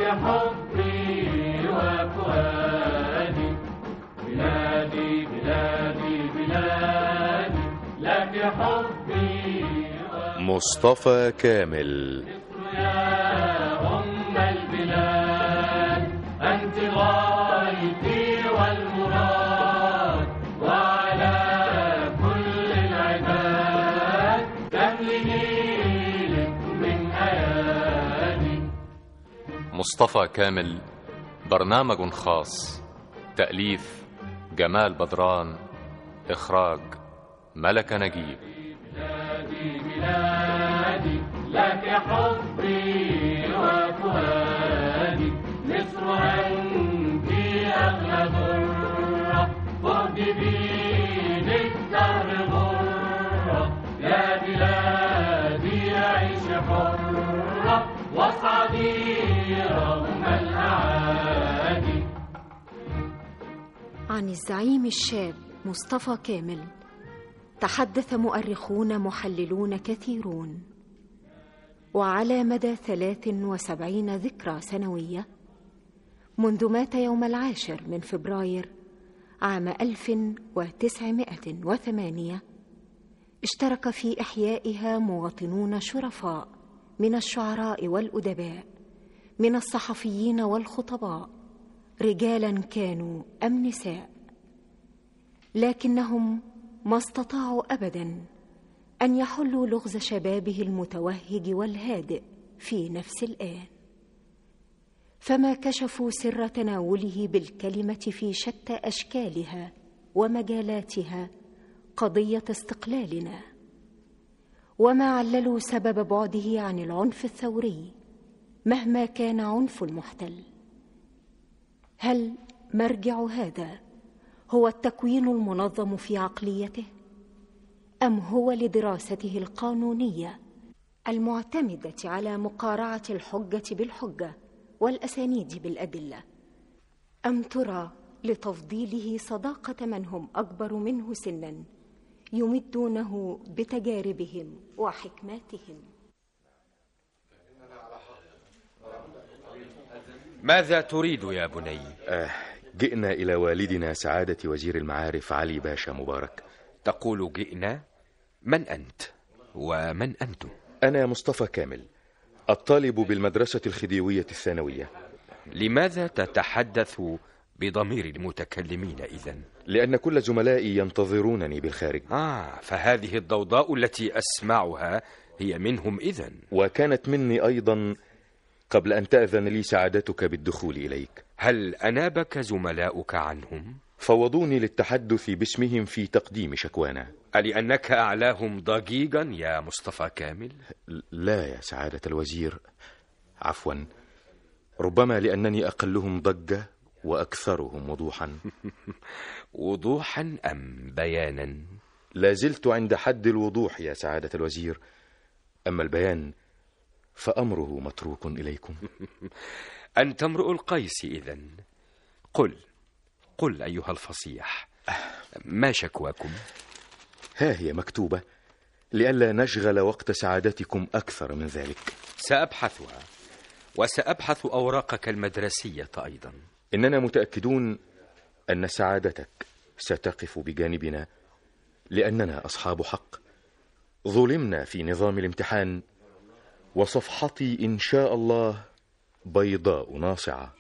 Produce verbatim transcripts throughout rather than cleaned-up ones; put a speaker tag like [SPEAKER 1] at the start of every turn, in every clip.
[SPEAKER 1] حبي وفؤادي، بلادي بلادي بلادي لك حبي وفؤادي.
[SPEAKER 2] مصطفى كامل.
[SPEAKER 1] يا أم البلاد أنت غايتي والمراد، وعلى كل العباد تملني لك من أيادي.
[SPEAKER 3] مصطفى كامل برنامج خاص، تأليف جمال بدران، إخراج ملك نجيب.
[SPEAKER 1] بلادي بلادي لك حبي وفؤادي، مصر أنت أغلى ضرة، بعد بين الدهر غرة. يا بلادي عيش حرة واصعدي رغم الأعادي.
[SPEAKER 4] عن الزعيم الشاب مصطفى كامل تحدث مؤرخون محللون كثيرون، وعلى مدى ثلاث وسبعين ذكرى سنوية منذ مات يوم العاشر من فبراير عام ألف وتسعمائة وثمانية، اشترك في إحيائها مواطنون شرفاء من الشعراء والأدباء، من الصحفيين والخطباء، رجالا كانوا أم نساء، لكنهم ما استطاعوا أبدا أن يحلوا لغز شبابه المتوهج والهادئ في نفس الآن، فما كشفوا سر تناوله بالكلمة في شتى أشكالها ومجالاتها قضية استقلالنا، وما عللوا سبب بعده عن العنف الثوري مهما كان عنف المحتل. هل مرجع هذا هو التكوين المنظم في عقليته، أم هو لدراسته القانونية المعتمدة على مقارعة الحجة بالحجة والأسانيد بالأدلة، أم ترى لتفضيله صداقة من هم أكبر منه سنا يمدونه بتجاربهم وحكماتهم؟
[SPEAKER 5] ماذا تريد يا بني؟
[SPEAKER 2] آه جئنا إلى والدنا سعادة وزير المعارف علي باشا مبارك.
[SPEAKER 5] تقول جئنا؟ من أنت؟ ومن أنتم؟
[SPEAKER 2] أنا مصطفى كامل، الطالب بالمدرسة الخديوية الثانوية.
[SPEAKER 5] لماذا تتحدث بضمير المتكلمين إذن؟
[SPEAKER 2] لأن كل زملائي ينتظرونني بالخارج.
[SPEAKER 5] آه فهذه الضوضاء التي أسمعها هي منهم إذن.
[SPEAKER 2] وكانت مني أيضا قبل أن تأذن لي سعادتك بالدخول إليك.
[SPEAKER 5] هل أنابك زملاؤك عنهم؟
[SPEAKER 2] فوضوني للتحدث باسمهم في تقديم شكوانا.
[SPEAKER 5] ألأنك أعلاهم ضجيجا يا مصطفى كامل؟
[SPEAKER 2] لا يا سعادة الوزير، عفوا، ربما لأنني أقلهم ضجة وأكثرهم وضوحا.
[SPEAKER 5] وضوحا أم بيانا؟
[SPEAKER 2] لا زلت عند حد الوضوح يا سعادة الوزير، أما البيان فأمره متروك إليكم.
[SPEAKER 5] أنت امرؤ القيس إذن. قل قل أيها الفصيح، ما شكواكم؟
[SPEAKER 2] ها هي مكتوبة لئلا نشغل وقت سعادتكم أكثر من ذلك.
[SPEAKER 5] سأبحثها، وسأبحث أوراقك المدرسية أيضا.
[SPEAKER 2] إننا متأكدون أن سعادتك ستقف بجانبنا، لأننا أصحاب حق. ظلمنا في نظام الامتحان، وصفحتي إن شاء الله بيضاء ناصعة.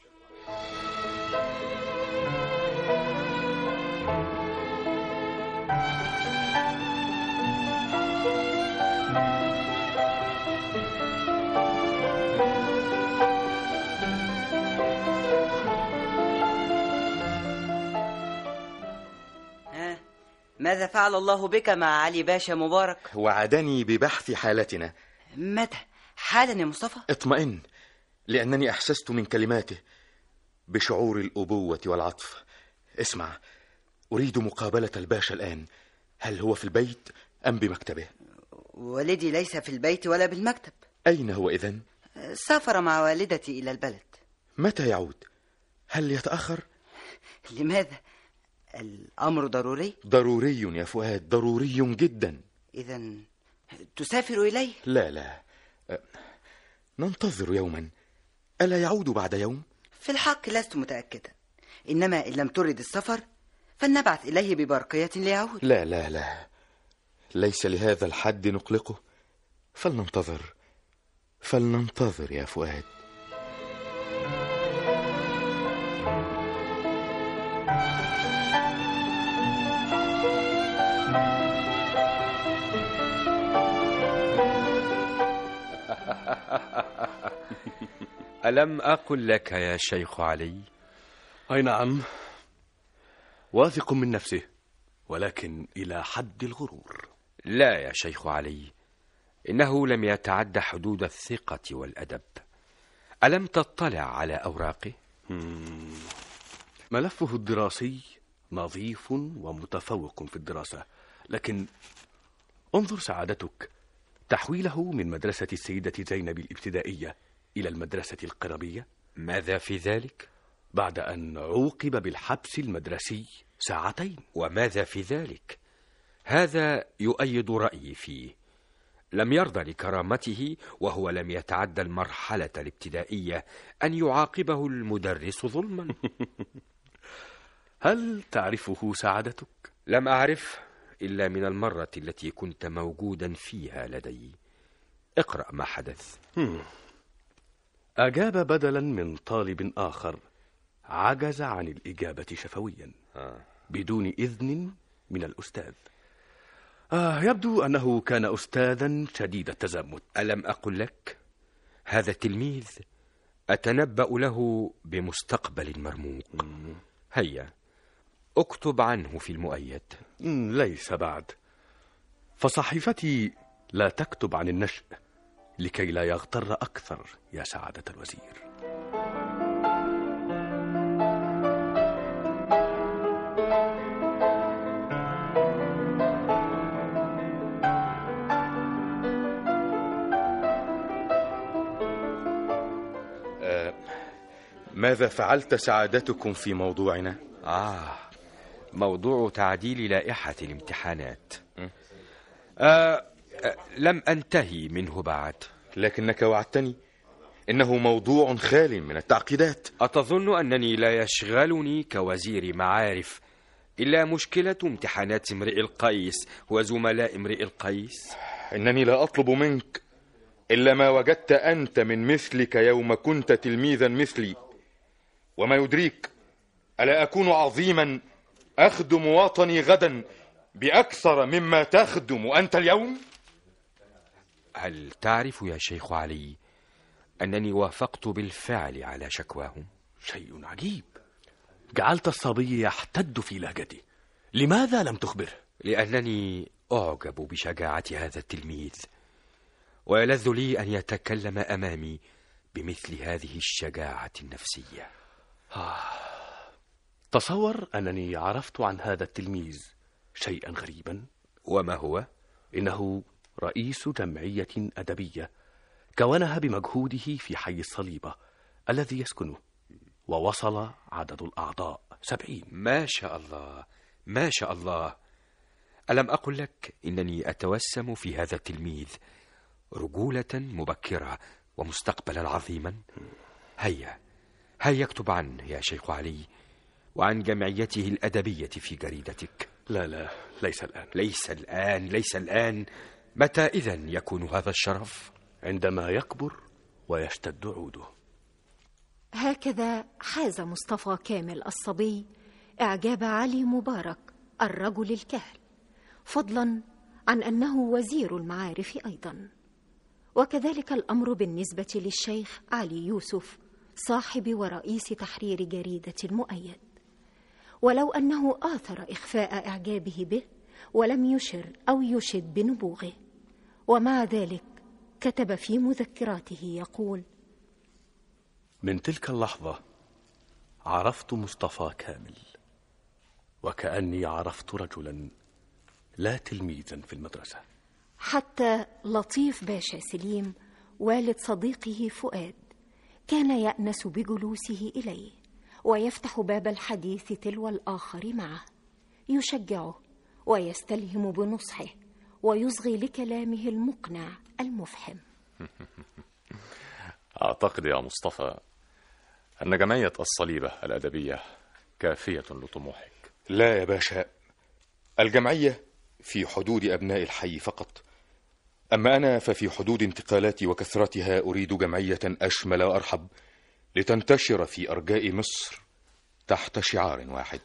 [SPEAKER 6] ماذا فعل الله بك مع علي باشا مبارك؟
[SPEAKER 2] وعدني ببحث حالتنا.
[SPEAKER 6] متى؟ حالا يا مصطفى؟
[SPEAKER 2] اطمئن، لأنني أحسست من كلماته بشعور الأبوة والعطف. اسمع، أريد مقابلة الباشا الآن. هل هو في البيت أم بمكتبه؟
[SPEAKER 6] والدي ليس في البيت ولا بالمكتب.
[SPEAKER 2] أين هو إذن؟
[SPEAKER 6] سافر مع والدتي إلى البلد.
[SPEAKER 2] متى يعود؟ هل يتأخر؟
[SPEAKER 6] لماذا؟ الأمر ضروري؟
[SPEAKER 2] ضروري يا فؤاد، ضروري جدا.
[SPEAKER 6] إذن تسافر إليه؟
[SPEAKER 2] لا لا، ننتظر يوما، ألا يعود بعد يوم؟
[SPEAKER 6] في الحق لست متأكدة، إنما إن لم ترد السفر فلنبعث إليه ببرقية ليعود.
[SPEAKER 2] لا لا لا، ليس لهذا الحد نقلقه. فلننتظر فلننتظر يا فؤاد.
[SPEAKER 5] ألم أقل لك يا شيخ علي؟
[SPEAKER 7] أي نعم، واثق من نفسه، ولكن إلى حد الغرور.
[SPEAKER 5] لا يا شيخ علي، إنه لم يتعد حدود الثقة والأدب. ألم تطلع على أوراقه؟
[SPEAKER 7] ملفه الدراسي نظيف ومتفوق في الدراسة، لكن انظر سعادتك تحويله من مدرسة السيدة زينب الابتدائية إلى المدرسة القربية.
[SPEAKER 5] ماذا في ذلك؟
[SPEAKER 7] بعد أن عوقب بالحبس المدرسي ساعتين.
[SPEAKER 5] وماذا في ذلك؟ هذا يؤيد رأيي فيه. لم يرضى لكرامته وهو لم يتعدى المرحلة الابتدائية أن يعاقبه المدرس ظلما.
[SPEAKER 7] هل تعرفه سعادتك؟
[SPEAKER 5] لم أعرف إلا من المرة التي كنت موجودا فيها لدي. اقرأ ما حدث.
[SPEAKER 7] أجاب بدلا من طالب آخر عجز عن الإجابة شفويا آه. بدون إذن من الأستاذ. آه يبدو أنه كان أستاذا شديد التزمت.
[SPEAKER 5] ألم أقل لك؟ هذا التلميذ أتنبأ له بمستقبل مرموق. هيا اكتب عنه في المؤيد.
[SPEAKER 7] ليس بعد، فصحيفتي لا تكتب عن النشء لكي لا يغتر أكثر يا سعادة الوزير.
[SPEAKER 2] آه، ماذا فعلت سعادتكم في موضوعنا؟
[SPEAKER 5] آه موضوع تعديل لائحة الامتحانات. آه آه لم أنتهي منه بعد.
[SPEAKER 2] لكنك وعدتني إنه موضوع خال من التعقيدات.
[SPEAKER 5] أتظن أنني لا يشغلني كوزير معارف إلا مشكلة امتحانات امرئ القيس وزملاء امرئ القيس؟
[SPEAKER 2] إنني لا أطلب منك إلا ما وجدت أنت من مثلك يوم كنت تلميذا مثلي. وما يدريك، ألا أكون عظيما أخدم وطني غدا بأكثر مما تخدم أنت اليوم؟
[SPEAKER 5] هل تعرف يا شيخ علي أنني وافقت بالفعل على شكواهم؟
[SPEAKER 7] شيء عجيب، جعلت الصبي يحتد في لهجته. لماذا لم تخبره؟
[SPEAKER 5] لأنني أعجب بشجاعة هذا التلميذ، ويلذ لي أن يتكلم أمامي بمثل هذه الشجاعة النفسية.
[SPEAKER 7] آه. تصور أنني عرفت عن هذا التلميذ شيئا غريبا.
[SPEAKER 5] وما هو؟
[SPEAKER 7] إنه رئيس جمعية أدبية كونها بمجهوده في حي الصليبة الذي يسكنه، ووصل عدد الأعضاء سبعين.
[SPEAKER 5] ما شاء الله ما شاء الله. ألم أقل لك إنني أتوسم في هذا التلميذ رجولة مبكرة ومستقبلا عظيما؟ هيا هيا اكتب عنه يا شيخ علي وعن جمعيته الأدبية في جريدتك.
[SPEAKER 7] لا لا ليس الآن.
[SPEAKER 5] ليس الآن ليس الآن. متى إذن يكون هذا الشرف؟
[SPEAKER 7] عندما يكبر ويشتد عوده.
[SPEAKER 4] هكذا حاز مصطفى كامل الصبي إعجاب علي مبارك الرجل الكهل، فضلا عن أنه وزير المعارف أيضا. وكذلك الأمر بالنسبة للشيخ علي يوسف صاحب ورئيس تحرير جريدة المؤيد، ولو أنه آثر إخفاء إعجابه به ولم يشر أو يشد بنبوغه، ومع ذلك كتب في مذكراته يقول:
[SPEAKER 7] من تلك اللحظة عرفت مصطفى كامل، وكأني عرفت رجلا لا تلميذا في المدرسة.
[SPEAKER 4] حتى لطيف باشا سليم والد صديقه فؤاد كان يأنس بجلوسه إليه ويفتح باب الحديث تلو الآخر معه، يشجعه ويستلهم بنصحه ويصغي لكلامه المقنع المفحم.
[SPEAKER 3] أعتقد يا مصطفى أن جمعية الصليبة الأدبية كافية لطموحك.
[SPEAKER 2] لا يا باشا، الجمعية في حدود أبناء الحي فقط، أما أنا ففي حدود انتقالاتي وكثرتها أريد جمعية أشمل وأرحب لتنتشر في أرجاء مصر تحت شعار واحد.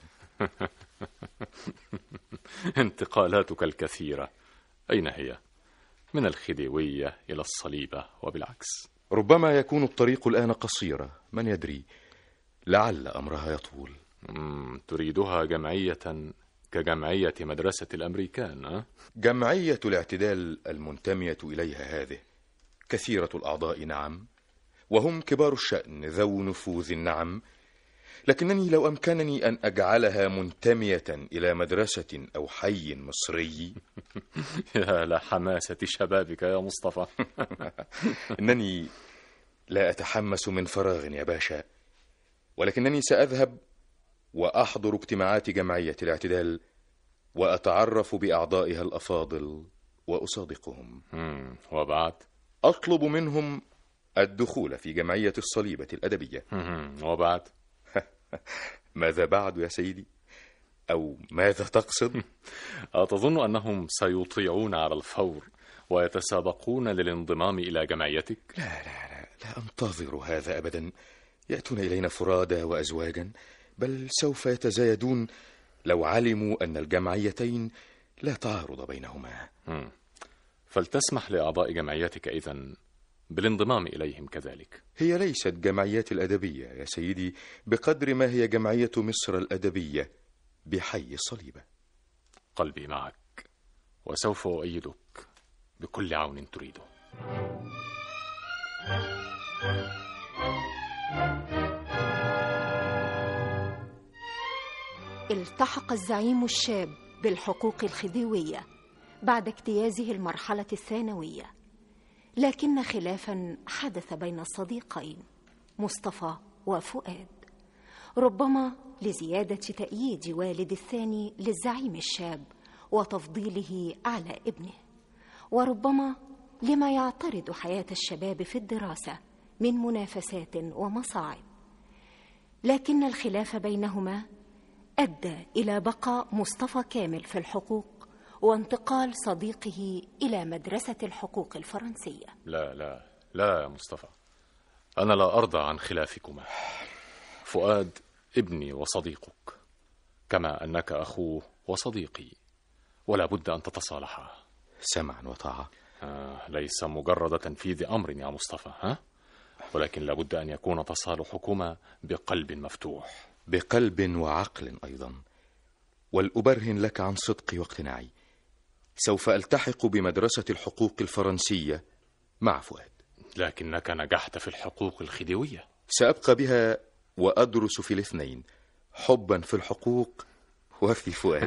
[SPEAKER 3] انتقالاتك الكثيرة أين هي؟ من الخديوية إلى الصليبة وبالعكس.
[SPEAKER 2] ربما يكون الطريق الآن قصيرا، من يدري، لعل أمرها يطول.
[SPEAKER 3] مم، تريدها جمعية كجمعية مدرسة الأمريكان أه؟
[SPEAKER 2] جمعية الاعتدال المنتمية إليها هذه كثيرة الأعضاء نعم، وهم كبار الشأن ذو نفوذ نعم، لكنني لو أمكنني أن أجعلها منتمية إلى مدرسة أو حي مصري.
[SPEAKER 3] يا لحماسة شبابك يا مصطفى.
[SPEAKER 2] إنني لا أتحمس من فراغ يا باشا، ولكنني سأذهب وأحضر اجتماعات جمعية الاعتدال وأتعرف بأعضائها الأفاضل وأصادقهم.
[SPEAKER 3] مم، وبعد
[SPEAKER 2] أطلب منهم الدخول في جمعية الصليبة الأدبية.
[SPEAKER 3] مم، وبعد
[SPEAKER 2] ماذا بعد يا سيدي؟ أو ماذا تقصد؟
[SPEAKER 3] أتظن أنهم سيطيعون على الفور ويتسابقون للانضمام إلى جمعيتك؟
[SPEAKER 2] لا لا لا, لا أنتظر هذا أبدا. يأتون إلينا فرادى وأزواجا، بل سوف يتزايدون لو علموا أن الجمعيتين لا تعارض بينهما.
[SPEAKER 3] مم. فلتسمح لأعضاء جمعيتك إذن بالانضمام إليهم كذلك.
[SPEAKER 2] هي ليست جمعيات الأدبية يا سيدي بقدر ما هي جمعية مصر الأدبية بحي الصليبة.
[SPEAKER 3] قلبي معك وسوف أؤيدك بكل عون تريده.
[SPEAKER 4] التحق الزعيم الشاب بالحقوق الخديوية بعد اجتيازه المرحلة الثانوية، لكن خلافا حدث بين الصديقين مصطفى وفؤاد، ربما لزيادة تأييد والد الثاني للزعيم الشاب وتفضيله على ابنه، وربما لما يعترض حياة الشباب في الدراسة من منافسات ومصاعب. لكن الخلاف بينهما أدى إلى بقاء مصطفى كامل في الحقوق وانتقال صديقه إلى مدرسة الحقوق الفرنسية.
[SPEAKER 3] لا لا لا يا مصطفى، أنا لا أرضى عن خلافكما. فؤاد ابني وصديقك، كما أنك أخوه وصديقي، ولا بد أن تتصالحا.
[SPEAKER 2] سمعا وطاعة.
[SPEAKER 3] آه ليس مجرد تنفيذ أمر يا مصطفى، ها؟ ولكن لا بد أن يكون تصالحكما بقلب مفتوح.
[SPEAKER 2] بقلب وعقل أيضا، والأبرهن لك عن صدقي واقتناعي. سوف ألتحق بمدرسة الحقوق الفرنسية مع فؤاد.
[SPEAKER 3] لكنك نجحت في الحقوق الخديوية.
[SPEAKER 2] سأبقى بها وأدرس في الاثنين، حبا في الحقوق وفي فؤاد.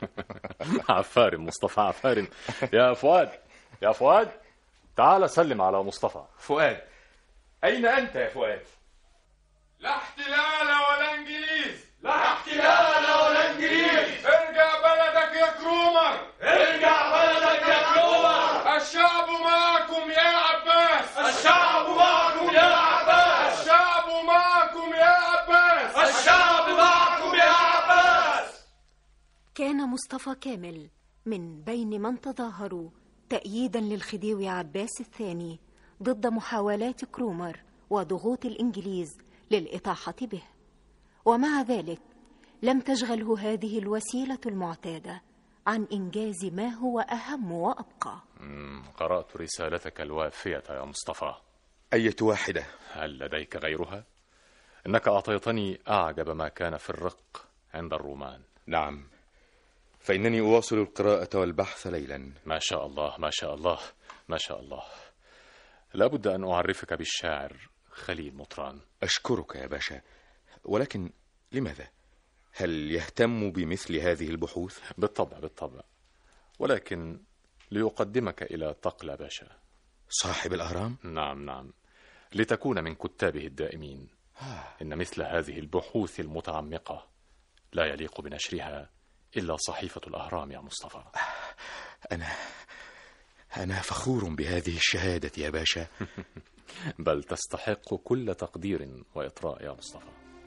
[SPEAKER 3] عفار مصطفى عفار. يا فؤاد يا فؤاد تعال سلم على مصطفى.
[SPEAKER 2] فؤاد، أين أنت يا فؤاد؟
[SPEAKER 8] لا احتلال ولا انجليز، لا احتلال ولا انجليز. ارجع بلدك يا كرومر، ارجع بلدك يا كرومر. الشعب معكم يا عباس، الشعب معكم يا عباس، الشعب معكم يا عباس، الشعب معكم يا عباس.
[SPEAKER 4] كان مصطفى كامل من بين من تظاهروا تأييدا للخديوي عباس الثاني ضد محاولات كرومر وضغوط الإنجليز للإطاحة به، ومع ذلك لم تشغله هذه الوسيلة المعتادة عن إنجاز ما هو أهم وأبقى.
[SPEAKER 3] قرأت رسالتك الوافية يا مصطفى.
[SPEAKER 2] أية واحدة؟
[SPEAKER 3] هل لديك غيرها؟ إنك أعطيتني أعجب ما كان في الرق عند الرومان.
[SPEAKER 2] نعم، فإنني أواصل القراءة والبحث ليلا.
[SPEAKER 3] ما شاء الله ما شاء الله ما شاء الله. لابد أن أعرفك بالشاعر خليل مطران.
[SPEAKER 2] أشكرك يا باشا، ولكن لماذا؟ هل يهتم بمثل هذه البحوث؟
[SPEAKER 3] بالطبع بالطبع، ولكن ليقدمك إلى طقل باشا
[SPEAKER 2] صاحب الأهرام.
[SPEAKER 3] نعم نعم، لتكون من كتابه الدائمين. إن مثل هذه البحوث المتعمقة لا يليق بنشرها إلا صحيفة الأهرام يا مصطفى.
[SPEAKER 2] أنا أنا فخور بهذه الشهادة يا باشا.
[SPEAKER 3] بل تستحق كل تقدير وإطراء يا مصطفى.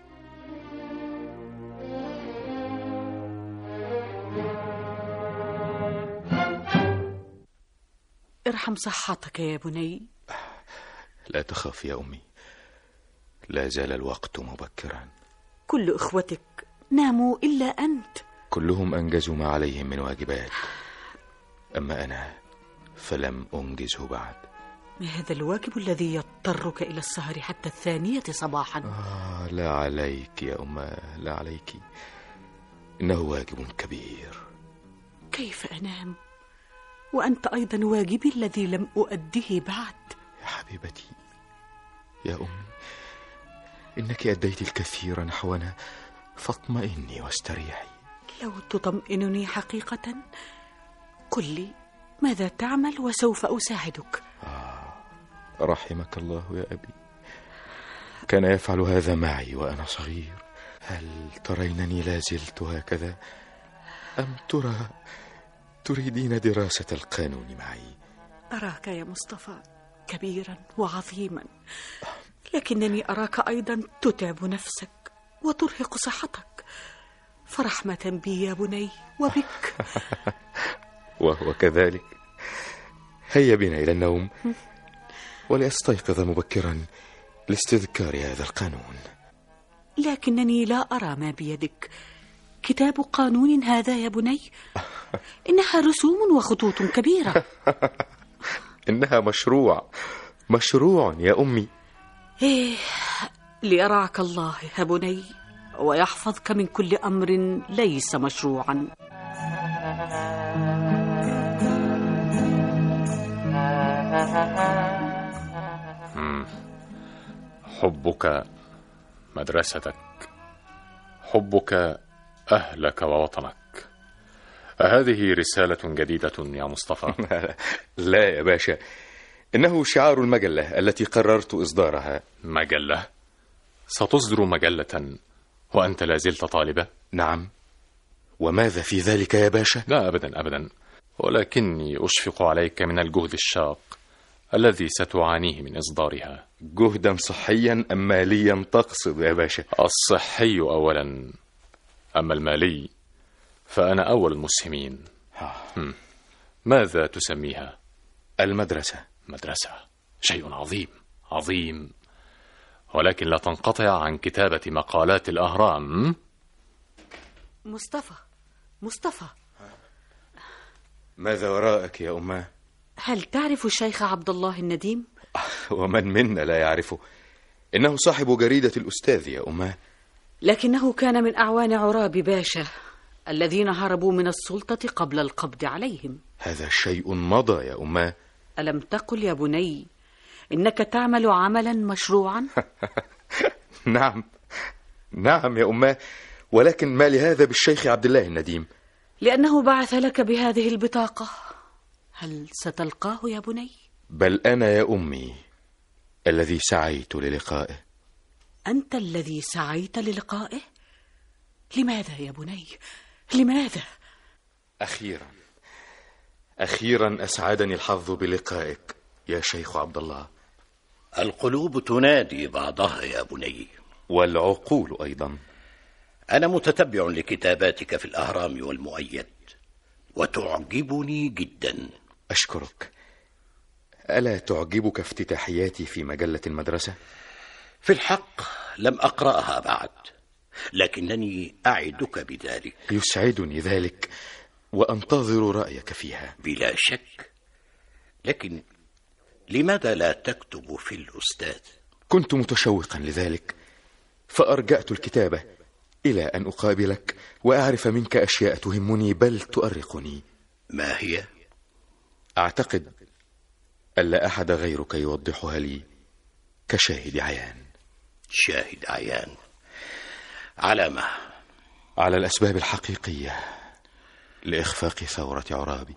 [SPEAKER 9] ارحم صحتك يا بني.
[SPEAKER 2] لا تخاف يا أمي، لا زال الوقت مبكرا.
[SPEAKER 9] كل إخوتك ناموا إلا أنت.
[SPEAKER 2] كلهم أنجزوا ما عليهم من واجبات، أما أنا فلم أنجزه بعد.
[SPEAKER 9] ما هذا الواجب الذي يضطرك إلى السهر حتى الثانية صباحا؟
[SPEAKER 2] آه لا عليك يا أمه، لا عليك، إنه واجب كبير.
[SPEAKER 9] كيف أنام وأنت أيضا واجبي الذي لم أؤديه بعد؟
[SPEAKER 2] يا حبيبتي يا أمي، إنك أديت الكثير نحونا، فاطمئني واستريحي.
[SPEAKER 9] لو تطمئنني حقيقة قل لي ماذا تعمل وسوف أساعدك.
[SPEAKER 2] آه رحمك الله يا أبي، كان يفعل هذا معي وأنا صغير. هل ترينني لا زلت هكذا، أم ترى تريدين دراسة القانون معي؟
[SPEAKER 9] أراك يا مصطفى كبيرا وعظيما، لكنني أراك أيضا تتعب نفسك وترهق صحتك، فرحمة بي يا بني وبك.
[SPEAKER 2] وهو كذلك. هيا بنا إلى النوم ولأستيقظ مبكرا لاستذكار هذا القانون.
[SPEAKER 9] لكنني لا أرى ما بيدك. كتاب قانون هذا يا بني؟ إنها رسوم وخطوط كبيرة.
[SPEAKER 2] إنها مشروع، مشروع يا أمي.
[SPEAKER 9] إيه، ليرعك الله يا بني ويحفظك من كل أمر ليس مشروعا.
[SPEAKER 3] حبك مدرستك، حبك أهلك ووطنك. هذه رسالة جديدة يا مصطفى؟
[SPEAKER 2] لا يا باشا، إنه شعار المجلة التي قررت إصدارها.
[SPEAKER 3] مجلة؟ ستصدر مجلة وأنت لا زلت طالبة؟
[SPEAKER 2] نعم. وماذا في ذلك يا باشا؟
[SPEAKER 3] لا أبدا أبدا، ولكني أشفق عليك من الجهد الشاق الذي ستعانيه من إصدارها.
[SPEAKER 2] جهدا صحيا أم ماليا تقصد يا باشا؟
[SPEAKER 3] الصحي أولا، أما المالي فأنا أول المسهمين. ماذا تسميها؟
[SPEAKER 2] المدرسة.
[SPEAKER 3] مدرسة شيء عظيم عظيم، ولكن لا تنقطع عن كتابة مقالات الأهرام.
[SPEAKER 9] مصطفى مصطفى
[SPEAKER 2] ماذا وراءك يا أمه؟
[SPEAKER 9] هل تعرف الشيخ عبد الله النديم؟
[SPEAKER 2] ومن منا لا يعرفه، إنه صاحب جريدة الأستاذ يا أمه.
[SPEAKER 9] لكنه كان من أعوان عراب باشا الذين هربوا من السلطة قبل القبض عليهم.
[SPEAKER 2] هذا شيء مضى يا أمه.
[SPEAKER 9] ألم تقل يا بني إنك تعمل عملا مشروعا؟
[SPEAKER 2] نعم نعم يا أمه، ولكن ما لهذا بالشيخ عبد الله النديم؟
[SPEAKER 9] لأنه بعث لك بهذه البطاقة. هل ستلقاه يا بني؟
[SPEAKER 2] بل أنا يا أمي الذي سعيت للقائه.
[SPEAKER 9] أنت الذي سعيت للقائه؟ لماذا يا بني؟ لماذا؟
[SPEAKER 2] أخيرا أخيرا أسعدني الحظ بلقائك يا شيخ عبد الله.
[SPEAKER 10] القلوب تنادي بعضها يا بني،
[SPEAKER 2] والعقول أيضا.
[SPEAKER 10] أنا متتبع لكتاباتك في الأهرام والمؤيد وتعجبني جدا.
[SPEAKER 2] أشكرك. ألا تعجبك افتتاحياتي في مجلة المدرسة؟
[SPEAKER 10] في الحق لم أقرأها بعد، لكنني أعدك بذلك.
[SPEAKER 2] يسعدني ذلك وأنتظر رأيك فيها.
[SPEAKER 10] بلا شك، لكن لماذا لا تكتب في الأستاذ؟
[SPEAKER 2] كنت متشوقا لذلك، فأرجأت الكتابة إلى أن أقابلك وأعرف منك أشياء تهمني بل تؤرقني.
[SPEAKER 10] ما هي؟
[SPEAKER 2] أعتقد ألا أحد غيرك يوضحها لي كشاهد عيان.
[SPEAKER 10] شاهد عيان على ما؟
[SPEAKER 2] على الأسباب الحقيقية لإخفاق ثورة عرابي.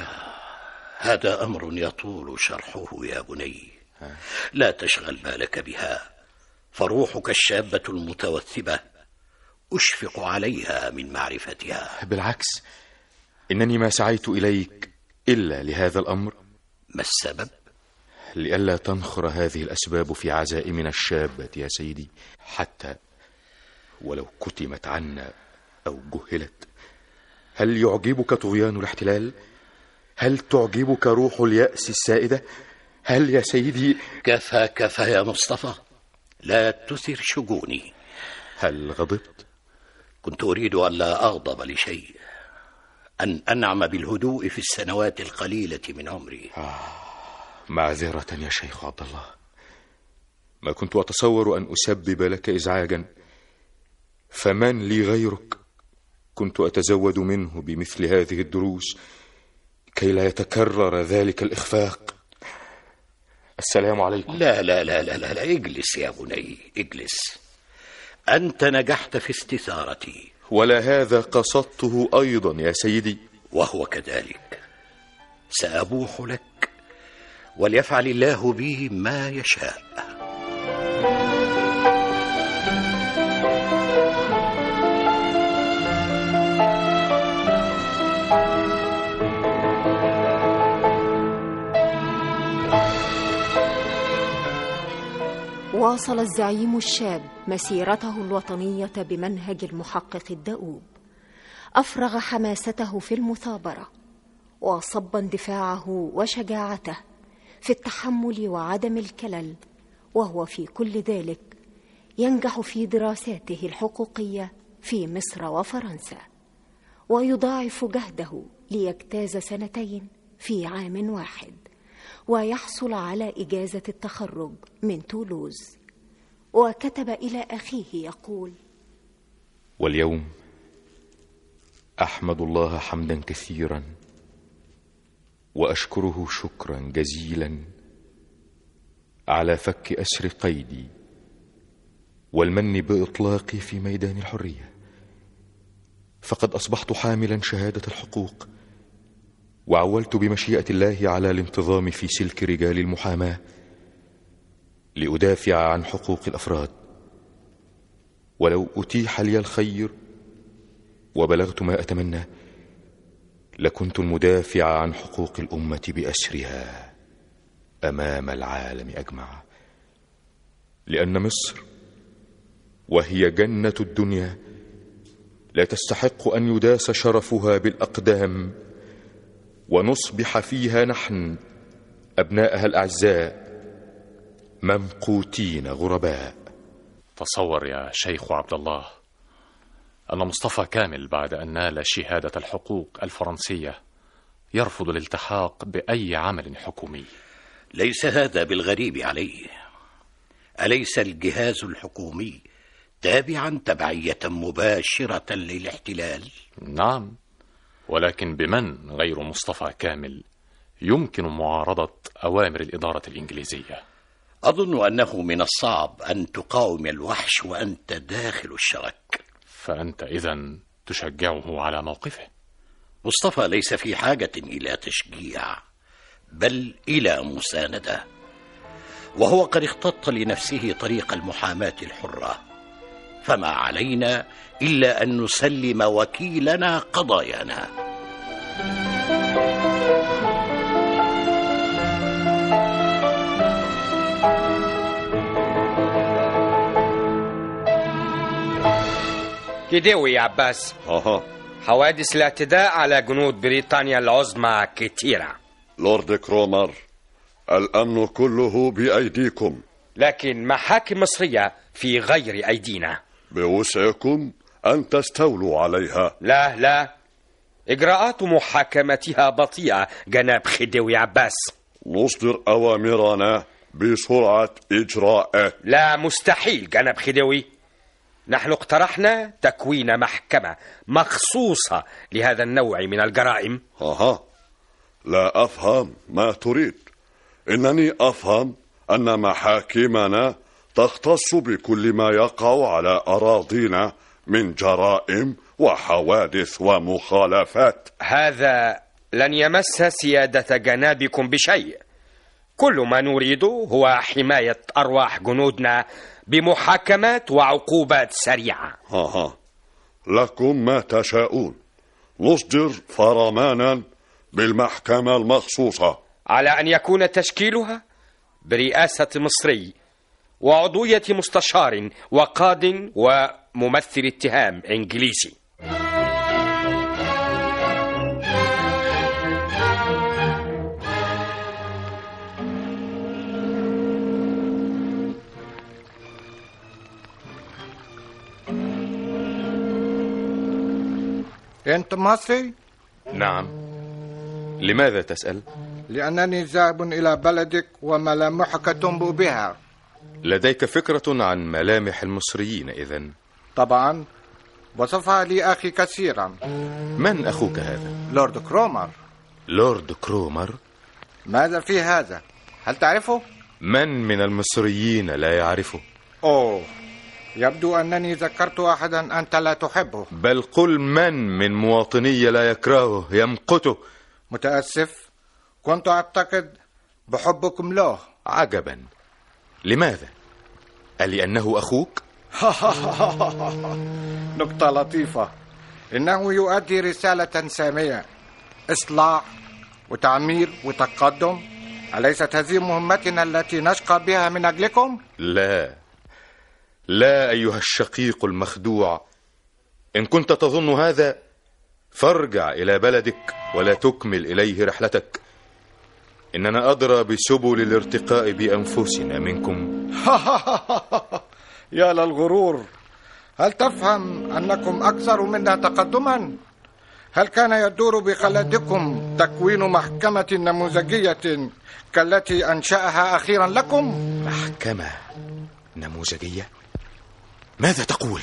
[SPEAKER 10] هذا أمر يطول شرحه يا بني، لا تشغل بالك بها، فروحك الشابة المتوثبة أشفق عليها من معرفتها.
[SPEAKER 2] بالعكس، إنني ما سعيت إليك إلا لهذا الأمر
[SPEAKER 10] ما السبب؟
[SPEAKER 2] لئلا تنخر هذه الأسباب في عزائمنا الشابة يا سيدي، حتى ولو كتمت عنا أو جهلت. هل يعجبك طغيان الاحتلال؟ هل تعجبك روح اليأس السائدة؟ هل يا سيدي؟
[SPEAKER 10] كفى كفى يا مصطفى، لا تثر شجوني.
[SPEAKER 2] هل غضبت؟
[SPEAKER 10] كنت أريد أن لا أغضب لشيء، أن أنعم بالهدوء في السنوات القليلة من عمري.
[SPEAKER 2] آه معذرة يا شيخ عبد الله، ما كنت أتصور أن أسبب لك إزعاجا، فمن لي غيرك كنت أتزود منه بمثل هذه الدروس كي لا يتكرر ذلك الإخفاق. السلام عليكم.
[SPEAKER 10] لا لا لا لا لا, لا. اجلس يا بني، اجلس. أنت نجحت في استثارتي،
[SPEAKER 2] ولا هذا قصدته أيضا يا سيدي.
[SPEAKER 10] وهو كذلك. سأبوح لك، وليفعل الله بي ما يشاء.
[SPEAKER 4] واصل الزعيم الشاب مسيرته الوطنية بمنهج المحقق الدؤوب، أفرغ حماسته في المثابرة، وصب اندفاعه وشجاعته في التحمل وعدم الكلل، وهو في كل ذلك ينجح في دراساته الحقوقية في مصر وفرنسا، ويضاعف جهده ليجتاز سنتين في عام واحد، ويحصل على إجازة التخرج من تولوز. وكتب إلى أخيه يقول:
[SPEAKER 2] واليوم أحمد الله حمدا كثيرا، وأشكره شكرا جزيلا على فك أسر قيدي والمن بإطلاقي في ميدان الحرية، فقد أصبحت حاملا شهادة الحقوق، وعولت بمشيئة الله على الانتظام في سلك رجال المحاماة لأدافع عن حقوق الأفراد. ولو أتيح لي الخير وبلغت ما أتمنى لكنت المدافع عن حقوق الأمة بأسرها أمام العالم أجمع، لأن مصر وهي جنة الدنيا لا تستحق أن يداس شرفها بالأقدام، ونصبح فيها نحن أبناءها الأعزاء ممقوتين غرباء.
[SPEAKER 3] تصور يا شيخ عبد الله أن مصطفى كامل بعد أن نال شهادة الحقوق الفرنسية يرفض الالتحاق بأي عمل حكومي.
[SPEAKER 10] ليس هذا بالغريب عليه. أليس الجهاز الحكومي تابعا تبعية مباشرة للاحتلال؟
[SPEAKER 3] نعم، ولكن بمن غير مصطفى كامل يمكن معارضة أوامر الإدارة الإنجليزية؟
[SPEAKER 10] أظن أنه من الصعب أن تقاوم الوحش وأنت داخل الشرك.
[SPEAKER 3] فأنت إذن تشجعه على موقفه؟
[SPEAKER 10] مصطفى ليس في حاجة إلى تشجيع، بل إلى مساندة، وهو قد اختط لنفسه طريق المحاماة الحرة، فما علينا إلا أن نسلم وكيلنا قضايانا.
[SPEAKER 5] كديوي يا عباس.
[SPEAKER 11] أها.
[SPEAKER 5] حوادث الاعتداء على جنود بريطانيا العظمى كثيرة.
[SPEAKER 11] لورد كرومر، الأمن كله بأيديكم،
[SPEAKER 5] لكن محاكم مصرية في غير أيدينا.
[SPEAKER 11] بوسعكم أن تستولوا عليها.
[SPEAKER 5] لا لا، إجراءات محاكمتها بطيئة جناب خديوي عباس.
[SPEAKER 11] نصدر أوامرنا بسرعة إجراءه.
[SPEAKER 5] لا، مستحيل جناب خديوي. نحن اقترحنا تكوين محكمة مخصوصة لهذا النوع من الجرائم.
[SPEAKER 11] أها، لا أفهم ما تريد. إنني أفهم أن محاكمنا تختص بكل ما يقع على أراضينا من جرائم وحوادث ومخالفات.
[SPEAKER 5] هذا لن يمس سيادة جنابكم بشيء. كل ما نريده هو حماية أرواح جنودنا بمحاكمات وعقوبات سريعة.
[SPEAKER 11] ها لكم ما تشاءون. نصدر فرمانا بالمحكمة المخصوصة.
[SPEAKER 5] على أن يكون تشكيلها برئاسة مصري وعضوية مستشار وقاد وممثل اتهام إنجليزي.
[SPEAKER 12] أنت مصري؟
[SPEAKER 2] نعم. لماذا تسأل؟
[SPEAKER 12] لأنني ذاهب إلى بلدك وملامحك تنبؤ بها.
[SPEAKER 2] لديك فكرة عن ملامح المصريين إذن؟
[SPEAKER 12] طبعا، وصفها لي أخي كثيرا.
[SPEAKER 2] من أخوك هذا؟
[SPEAKER 12] لورد كرومر.
[SPEAKER 2] لورد كرومر؟
[SPEAKER 12] ماذا في هذا؟ هل تعرفه؟
[SPEAKER 2] من من المصريين لا يعرفه؟
[SPEAKER 12] أوه، يبدو أنني ذكرت أحدا أنت لا تحبه.
[SPEAKER 2] بل قل من من مواطني لا يكرهه يمقته.
[SPEAKER 12] متأسف، كنت أعتقد بحبكم له.
[SPEAKER 2] عجبا، لماذا؟ ألأنه أخوك؟
[SPEAKER 12] نقطة لطيفة. إنه يؤدي رسالة سامية، إصلاح وتعمير وتقدم. أليست هذه مهمتنا التي نشقى بها من أجلكم؟
[SPEAKER 2] لا لا أيها الشقيق المخدوع، إن كنت تظن هذا فارجع إلى بلدك ولا تكمل إليه رحلتك. إننا أدرى بسبل الارتقاء بأنفسنا منكم.
[SPEAKER 12] يا للغرور، هل تفهم أنكم أكثر منا تقدما؟ هل كان يدور بخلدكم تكوين محكمة نموذجية كالتي أنشأها أخيرا لكم؟
[SPEAKER 2] محكمة نموذجية؟ ماذا تقول؟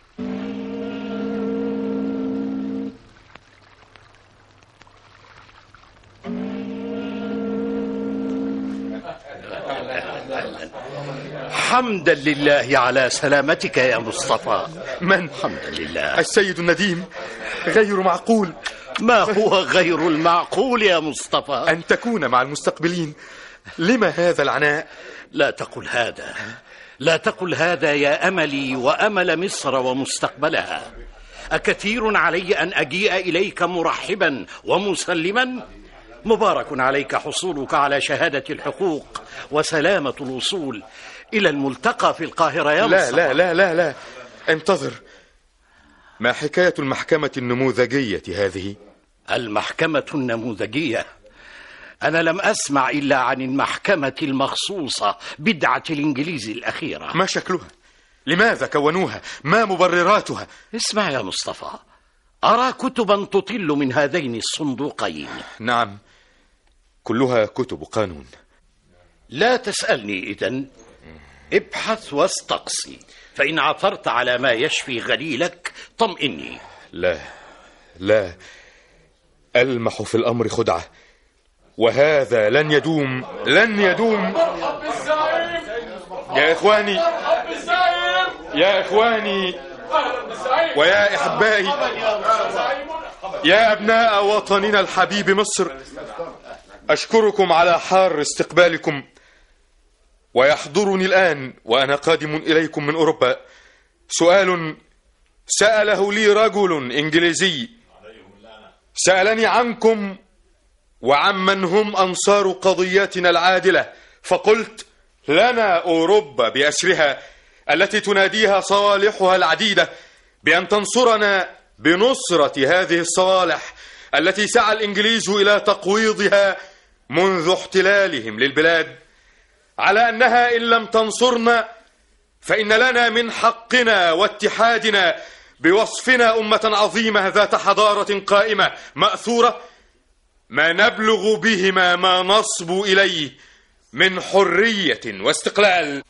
[SPEAKER 10] حمدا لله على سلامتك يا مصطفى.
[SPEAKER 2] من؟
[SPEAKER 10] حمدا لله.
[SPEAKER 2] السيد النديم. غير معقول.
[SPEAKER 10] ما هو غير المعقول يا مصطفى؟
[SPEAKER 2] أن تكون مع المستقبلين. لما هذا العناء؟
[SPEAKER 10] لا تقل هذا، لا تقل هذا يا أملي وأمل مصر ومستقبلها. أكثير علي أن أجيء إليك مرحبا ومسلما؟ مبارك عليك حصولك على شهادة الحقوق وسلامة الوصول إلى الملتقى في القاهرة يا
[SPEAKER 2] لا
[SPEAKER 10] مصطفى.
[SPEAKER 2] لا لا لا لا انتظر. ما حكاية المحكمة النموذجية هذه؟
[SPEAKER 10] المحكمة النموذجية؟ أنا لم أسمع إلا عن المحكمة المخصوصة بدعة الإنجليز الأخيرة.
[SPEAKER 2] ما شكلها؟ لماذا كونوها؟ ما مبرراتها؟
[SPEAKER 10] اسمع يا مصطفى، أرى كتبا تطل من هذين الصندوقين.
[SPEAKER 2] نعم، كلها كتب قانون.
[SPEAKER 10] لا تسألني إذن، ابحث واستقصي، فإن عثرت على ما يشفي غليلك طمئني.
[SPEAKER 2] لا لا، ألمح في الأمر خدعة، وهذا لن يدوم لن يدوم. يا إخواني يا إخواني ويا إحبائي، يا أبناء وطننا الحبيب مصر، أشكركم على حار استقبالكم. ويحضرني الآن وأنا قادم إليكم من أوروبا سؤال سأله لي رجل إنجليزي، سألني عنكم وعمن هم أنصار قضياتنا العادلة، فقلت لنا أوروبا بأسرها التي تناديها صوالحها العديدة بأن تنصرنا بنصرة هذه الصوالح التي سعى الإنجليز إلى تقويضها منذ احتلالهم للبلاد، على أنها إن لم تنصرنا فإن لنا من حقنا واتحادنا بوصفنا أمة عظيمة ذات حضارة قائمة مأثورة ما نبلغ بهما ما نصب إليه من حرية واستقلال.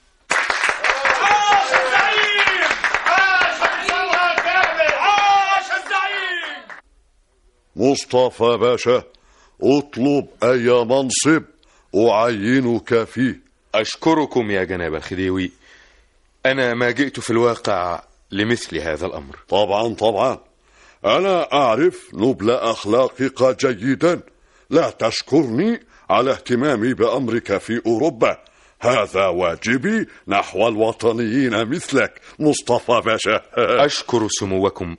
[SPEAKER 11] مصطفى باشا، اطلب أي منصب أعينك فيه.
[SPEAKER 2] أشكركم يا جناب الخديوي، أنا ما جئت في الواقع لمثل هذا الأمر.
[SPEAKER 11] طبعا طبعا، أنا أعرف نبل أخلاقك جيدا. لا تشكرني على اهتمامي بأمرك في أوروبا، هذا واجبي نحو الوطنيين مثلك مصطفى باشا.
[SPEAKER 2] أشكر سموكم،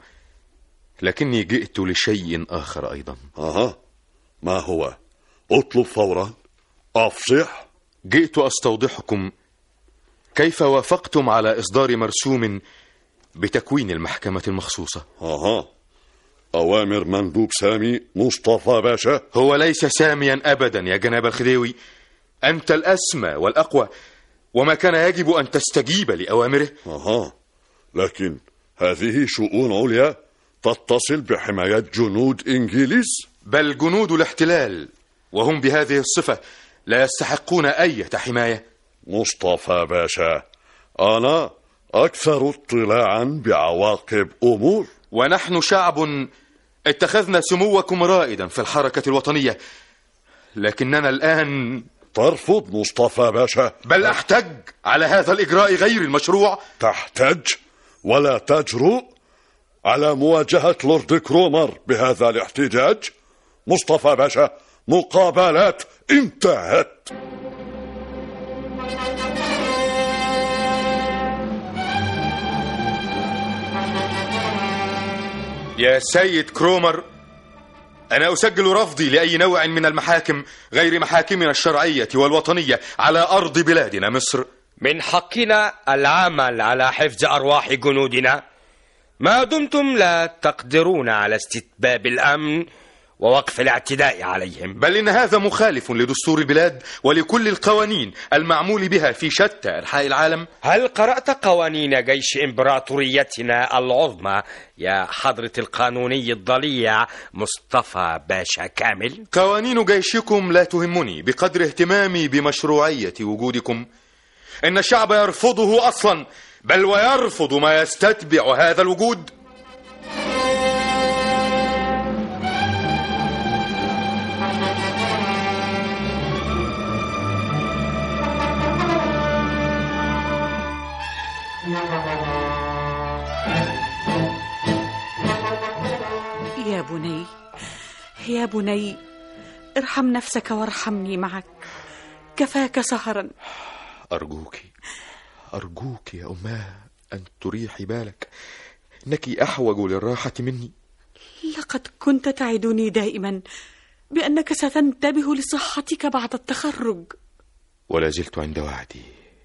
[SPEAKER 2] لكني جئت لشيء آخر أيضا.
[SPEAKER 11] أها، ما هو؟ اطلب فورا. أفصح.
[SPEAKER 2] جئت أستوضحكم كيف وافقتم على إصدار مرسوم بتكوين المحكمة المخصوصة.
[SPEAKER 11] أها، أوامر مندوب سامي مصطفى باشا.
[SPEAKER 2] هو ليس ساميا أبدا يا جناب الخديوي، أنت الأسمى والأقوى، وما كان يجب أن تستجيب لأوامره.
[SPEAKER 11] أها، لكن هذه شؤون عليا تتصل بحماية جنود إنجليز.
[SPEAKER 2] بل جنود الاحتلال وهم بهذه الصفة لا يستحقون أي حماية.
[SPEAKER 11] مصطفى باشا، أنا أكثر اطلاعا بعواقب أمور،
[SPEAKER 2] ونحن شعب اتخذنا سموكم رائدا في الحركة الوطنية، لكننا الآن
[SPEAKER 11] ترفض مصطفى باشا.
[SPEAKER 2] بل أحتج على هذا الإجراء غير المشروع.
[SPEAKER 11] تحتج ولا تجرؤ على مواجهة لورد كرومر بهذا الاحتجاج؟ مصطفى باشا، مقابلات انتهت.
[SPEAKER 2] يا سيد كرومر، أنا أسجل رفضي لأي نوع من المحاكم غير محاكمنا الشرعية والوطنية على أرض بلادنا مصر.
[SPEAKER 5] من حقنا العمل على حفظ أرواح جنودنا ما دمتم لا تقدرون على استتباب الأمن ووقف الاعتداء عليهم.
[SPEAKER 2] بل إن هذا مخالف لدستور البلاد ولكل القوانين المعمول بها في شتى أنحاء العالم.
[SPEAKER 5] هل قرأت قوانين جيش إمبراطوريتنا العظمى يا حضرة القانوني الضليع مصطفى باشا كامل؟
[SPEAKER 2] قوانين جيشكم لا تهمني بقدر اهتمامي بمشروعية وجودكم. إن الشعب يرفضه أصلا، بل ويرفض ما يستتبع هذا الوجود.
[SPEAKER 9] يا بني يا بني، ارحم نفسك وارحمني معك، كفاك سهرا.
[SPEAKER 2] أرجوك أرجوك يا أماه أن تريحي بالك، إنك أحوج للراحة مني.
[SPEAKER 9] لقد كنت تعدني دائما بأنك ستنتبه لصحتك بعد التخرج،
[SPEAKER 2] ولا زلت عند وعدي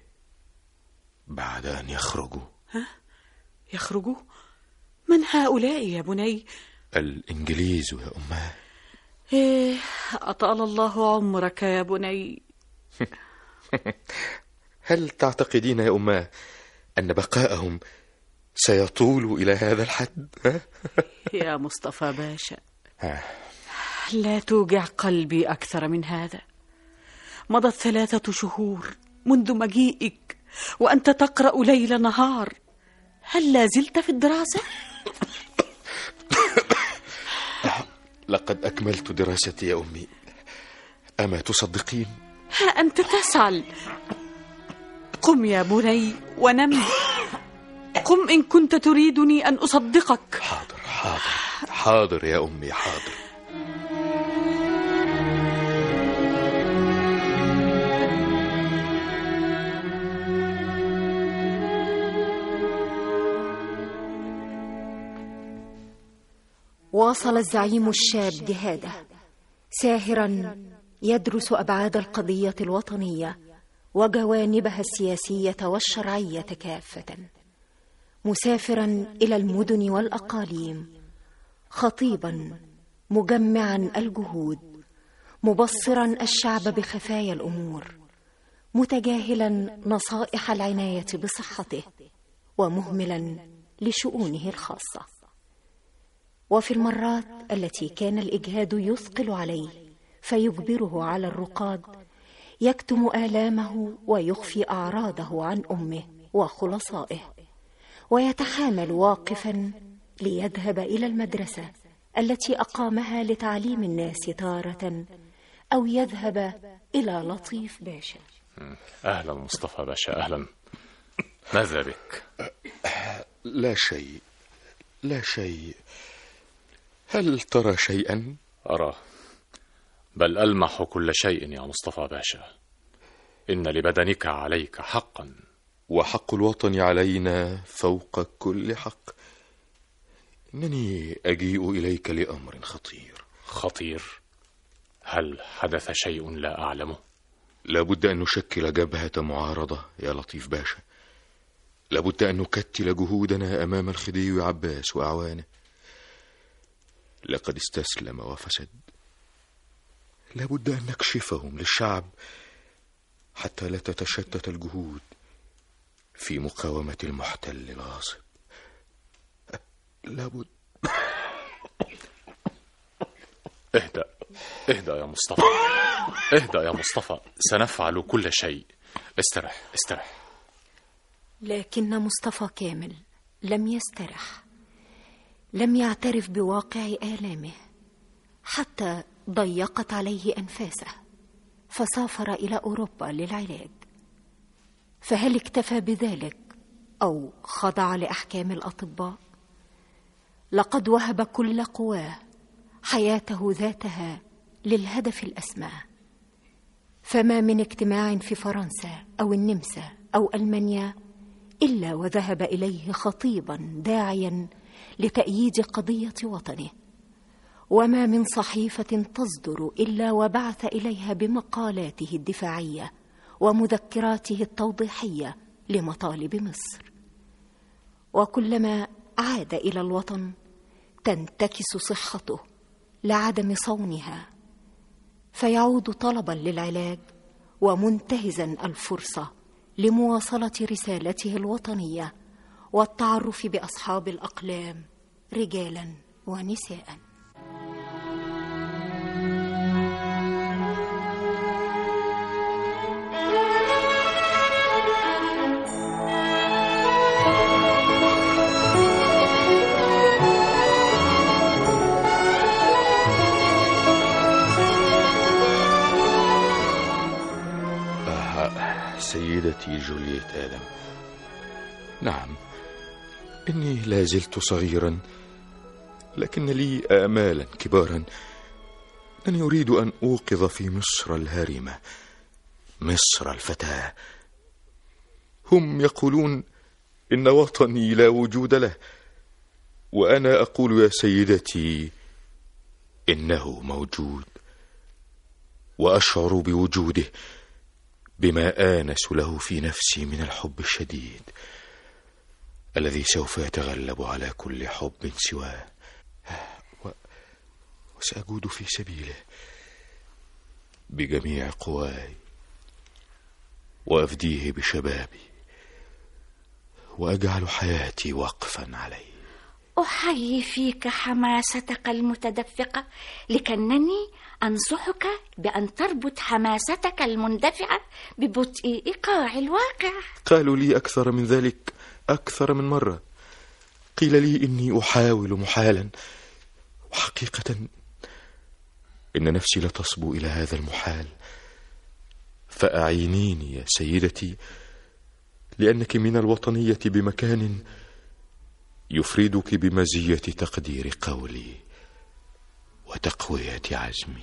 [SPEAKER 2] بعد أن يخرجوا.
[SPEAKER 9] ها؟ يخرجوا؟ من هؤلاء يا بني؟
[SPEAKER 2] الإنجليز يا أماه.
[SPEAKER 9] إيه، أطال الله عمرك يا بني.
[SPEAKER 2] هل تعتقدين يا أماه أن بقاءهم سيطول إلى هذا الحد؟
[SPEAKER 9] يا مصطفى باشا، لا توجع قلبي أكثر من هذا. مضت ثلاثة شهور منذ مجيئك وأنت تقرأ ليل نهار. هل لا زلت في الدراسة؟
[SPEAKER 2] لقد أكملت دراستي يا أمي، أما تصدقين؟
[SPEAKER 9] ها أنت تسعل. قم يا بني ونم، قم إن كنت تريدني أن أصدقك.
[SPEAKER 2] حاضر حاضر حاضر يا أمي، حاضر.
[SPEAKER 4] واصل الزعيم الشاب جهاده، ساهرا يدرس أبعاد القضية الوطنية وجوانبها السياسية والشرعية كافة، مسافرا إلى المدن والأقاليم، خطيبا مجمعا الجهود، مبصرا الشعب بخفايا الأمور، متجاهلا نصائح العناية بصحته ومهملا لشؤونه الخاصة. وفي المرات التي كان الإجهاد يثقل عليه فيجبره على الرقاد، يكتم آلامه ويخفي أعراضه عن أمه وخلصائه، ويتحامل واقفا ليذهب إلى المدرسة التي أقامها لتعليم الناس تارة، أو يذهب إلى لطيف باشا.
[SPEAKER 3] أهلا مصطفى باشا، أهلا. ماذا بك؟
[SPEAKER 2] لا شيء لا شيء. هل ترى شيئا؟
[SPEAKER 3] أرى، بل ألمح كل شيء يا مصطفى باشا. إن لبدنك عليك حقا،
[SPEAKER 2] وحق الوطن علينا فوق كل حق. إنني أجيء إليك لأمر خطير.
[SPEAKER 3] خطير؟ هل حدث شيء لا أعلمه؟
[SPEAKER 2] لابد أن نشكل جبهة معارضة يا لطيف باشا. لابد أن نكتل جهودنا أمام الخديوي عباس وأعوانه. لقد استسلم وفسد. لابد أن نكشفهم للشعب حتى لا تتشتت الجهود في مقاومة المحتل الغاصب. لابد.
[SPEAKER 3] اهدأ اهدأ يا مصطفى، اهدأ يا مصطفى، سنفعل كل شيء. استرح استرح.
[SPEAKER 4] لكن مصطفى كامل لم يسترح، لم يعترف بواقع آلامه حتى ضيقت عليه أنفاسه، فسافر إلى أوروبا للعلاج. فهل اكتفى بذلك أو خضع لأحكام الأطباء؟ لقد وهب كل قواه، حياته ذاتها، للهدف الأسمى. فما من اجتماع في فرنسا أو النمسا أو ألمانيا إلا وذهب إليه خطيبا داعيا لتأييد قضية وطنه، وما من صحيفة تصدر إلا وبعث إليها بمقالاته الدفاعية ومذكراته التوضيحية لمطالب مصر. وكلما عاد إلى الوطن تنتكس صحته لعدم صونها، فيعود طلبا للعلاج ومنتهزا الفرصة لمواصلة رسالته الوطنية والتعرف بأصحاب الأقلام رجالا ونساء.
[SPEAKER 2] سيدتي جولييت آدم، نعم، إني لا زلت صغيرا، لكن لي آمالا كبارا. أني أريد أن أوقظ في مصر الهارمة، مصر الفتاة. هم يقولون إن وطني لا وجود له، وأنا أقول يا سيدتي إنه موجود، وأشعر بوجوده بما آنس له في نفسي من الحب الشديد الذي سوف يتغلب على كل حب سواه، وسأجود في سبيله بجميع قواي، وأفديه بشبابي، وأجعل حياتي وقفا عليه.
[SPEAKER 13] أحيي فيك حماستك المتدفقة، لكنني أنصحك بأن تربط حماستك المندفعة ببطء إيقاع الواقع.
[SPEAKER 2] قالوا لي أكثر من ذلك أكثر من مرة. قيل لي إني أحاول محالا، وحقيقة إن نفسي لا تصبو إلى هذا المحال. فأعينيني يا سيدتي، لأنك من الوطنية بمكان يفردك بمزية تقدير قولي وتقوية عزمي.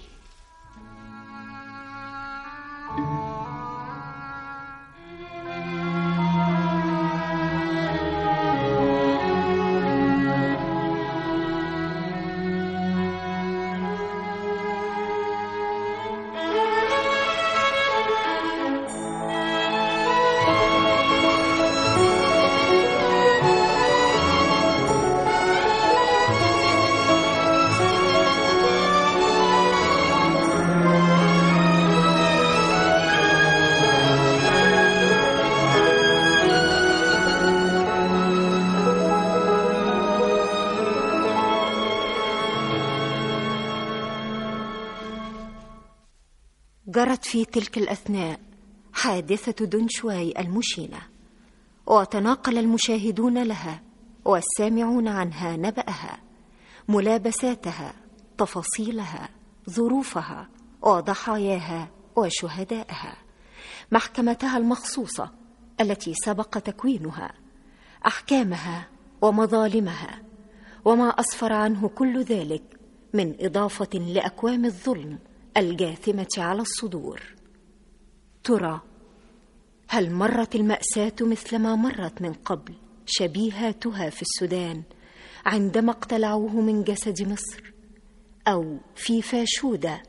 [SPEAKER 4] جرت في تلك الأثناء حادثة دونشواي المشينة، وتناقل المشاهدون لها والسامعون عنها نبأها، ملابساتها، تفاصيلها، ظروفها، وضحاياها وشهدائها، محكمتها المخصوصة التي سبق تكوينها، أحكامها ومظالمها، وما أسفر عنه كل ذلك من إضافة لأكوام الظلم الجاثمة على الصدور. ترى هل مرت المأساة مثل ما مرت من قبل شبيهاتها في السودان عندما اقتلعوه من جسد مصر، أو في فاشودة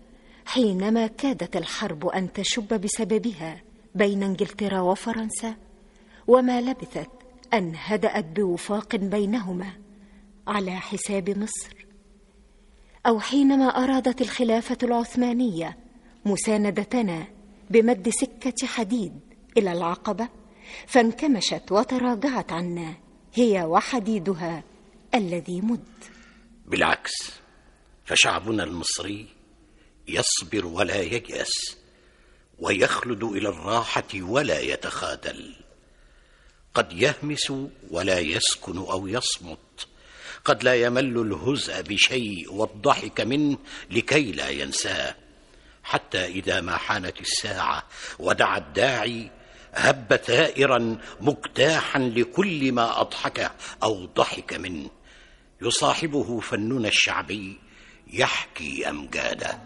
[SPEAKER 4] حينما كادت الحرب أن تشب بسببها بين إنجلترا وفرنسا، وما لبثت أن هدأت بوفاق بينهما على حساب مصر، أو حينما أرادت الخلافة العثمانية مساندتنا بمد سكة حديد إلى العقبة، فانكمشت وتراجعت عنا هي وحديدها الذي مد.
[SPEAKER 10] بالعكس، فشعبنا المصري يصبر ولا ييأس، ويخلد إلى الراحة ولا يتخاذل. قد يهمس ولا يسكن أو يصمت، قد لا يمل الهزء بشيء والضحك منه لكي لا ينساه، حتى إذا ما حانت الساعة ودعا الداعي هب ثائرا مجتاحا لكل ما أضحكه أو ضحك منه، يصاحبه فننا الشعبي يحكي أمجاده.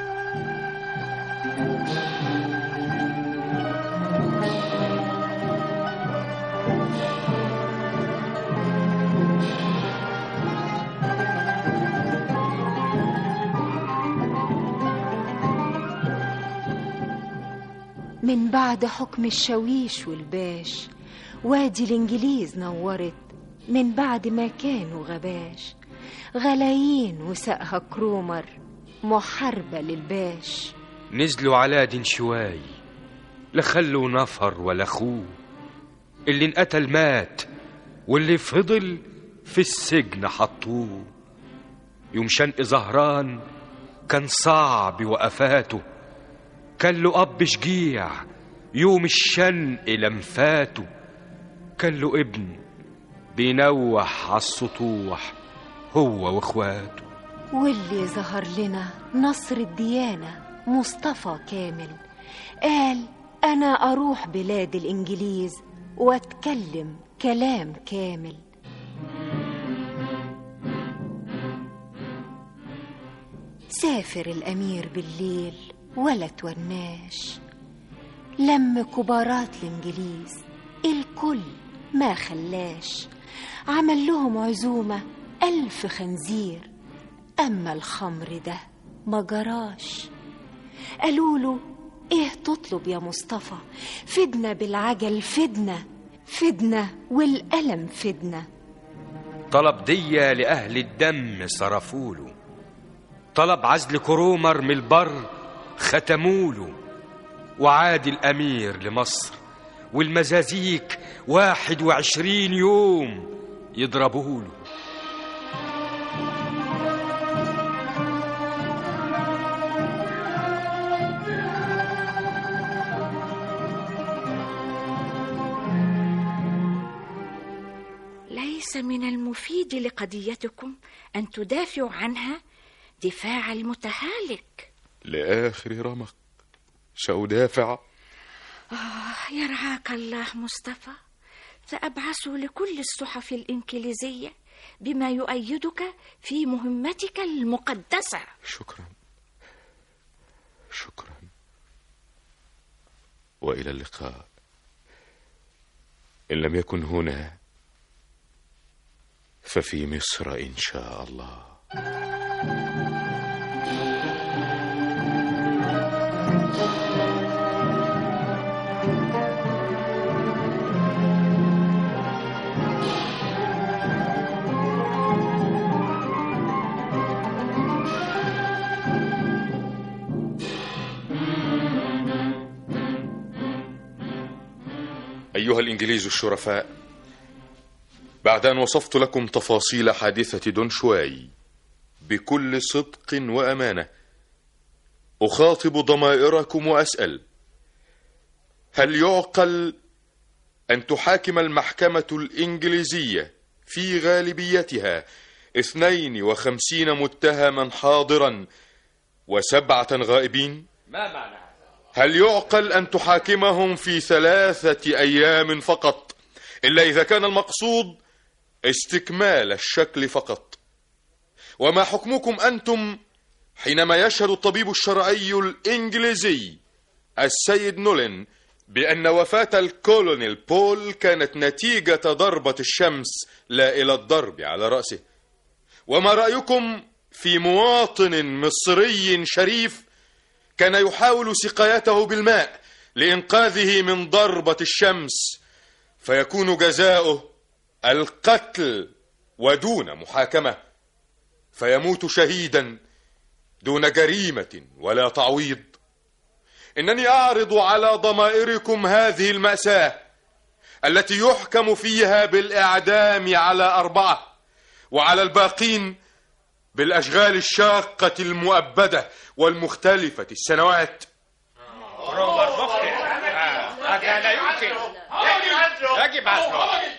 [SPEAKER 4] من بعد حكم الشاويش والباش وادي الإنجليز نورت، من بعد ما كانوا غباش غلايين وسقها كرومر محاربة للباش.
[SPEAKER 5] نزلوا على دين شواي، لا خلوا نفر ولا خوه، اللي انقتل مات واللي فضل في السجن حطوه. يوم شنق زهران كان صعب وقفاته، كان له أب شجيع يوم الشنق لمفاته، كان له ابن بينوح عالسطوح هو واخواته.
[SPEAKER 4] واللي ظهر لنا نصر الديانة مصطفى كامل، قال أنا أروح بلاد الإنجليز وأتكلم كلام كامل. سافر الأمير بالليل ولا توناش، لم كبارات الإنجليز الكل ما خلاش، عمل لهم عزومة ألف خنزير، أما الخمر ده ما جراش. قالوله إيه تطلب يا مصطفى؟ فدنا بالعجل، فدنا فدنا والألم فدنا.
[SPEAKER 5] طلب دية لأهل الدم صرفوله، طلب عزل كرومر من البر ختموله، وعاد الأمير لمصر والمزازيك واحد وعشرين يوم يضربوله.
[SPEAKER 13] ليس من المفيد لقضيتكم أن تدافعوا عنها دفاع المتهالك.
[SPEAKER 3] لآخر رمق سأدافع.
[SPEAKER 13] آه يرعاك الله مصطفى، سأبعث لكل الصحف الإنجليزية بما يؤيدك في مهمتك المقدسة.
[SPEAKER 3] شكرا شكرا، وإلى اللقاء، إن لم يكن هنا ففي مصر إن شاء الله.
[SPEAKER 2] أيها الإنجليز الشرفاء، بعد أن وصفت لكم تفاصيل حادثة دون شواي بكل صدق وأمانة، أخاطب ضمائركم وأسأل: هل يعقل أن تحاكم المحكمة الإنجليزية في غالبيتها اثنين وخمسين متهما حاضرا وسبعة غائبين؟
[SPEAKER 5] ما معنى؟
[SPEAKER 2] هل يعقل أن تحاكمهم في ثلاثة أيام فقط، إلا إذا كان المقصود استكمال الشكل فقط؟ وما حكمكم أنتم حينما يشهد الطبيب الشرعي الإنجليزي السيد نولن بأن وفاة الكولونيل بول كانت نتيجة ضربة الشمس لا إلى الضرب على رأسه؟ وما رأيكم في مواطن مصري شريف كان يحاول سقايته بالماء لإنقاذه من ضربة الشمس، فيكون جزاؤه القتل ودون محاكمة، فيموت شهيدا دون جريمة ولا تعويض. إنني أعرض على ضمائركم هذه المأساة التي يحكم فيها بالإعدام على أربعة، وعلى الباقين بالأشغال الشاقة المؤبدة والمختلفة السنوات.
[SPEAKER 1] هذا لا يمكن، يجب عزله.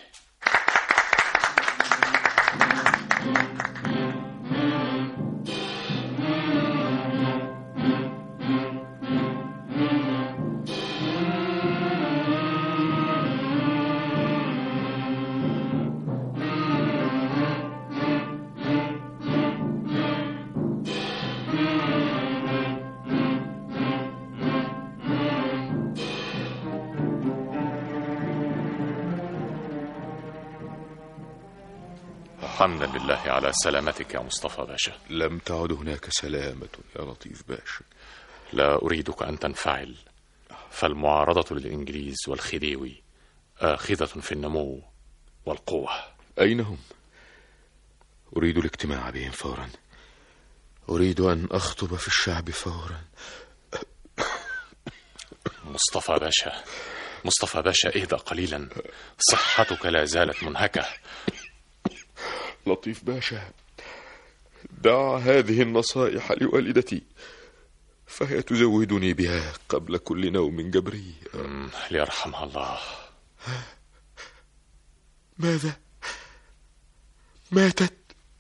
[SPEAKER 3] حمدا لله على سلامتك يا مصطفى باشا.
[SPEAKER 2] لم تعد هناك سلامة يا لطيف باشا.
[SPEAKER 3] لا أريدك أن تنفعل، فالمعارضة للإنجليز والخديوي آخذة في النمو والقوة.
[SPEAKER 2] أين هم؟ أريد الاجتماع بهم فورا. أريد أن أخطب في الشعب فورا.
[SPEAKER 3] مصطفى باشا، مصطفى باشا اهدأ قليلا، صحتك لا زالت منهكة.
[SPEAKER 2] لطيف باشا، دع هذه النصائح لوالدتي، فهي تزودني بها قبل كل نوم جبري.
[SPEAKER 3] ليرحمها الله.
[SPEAKER 2] ماذا؟ ماتت؟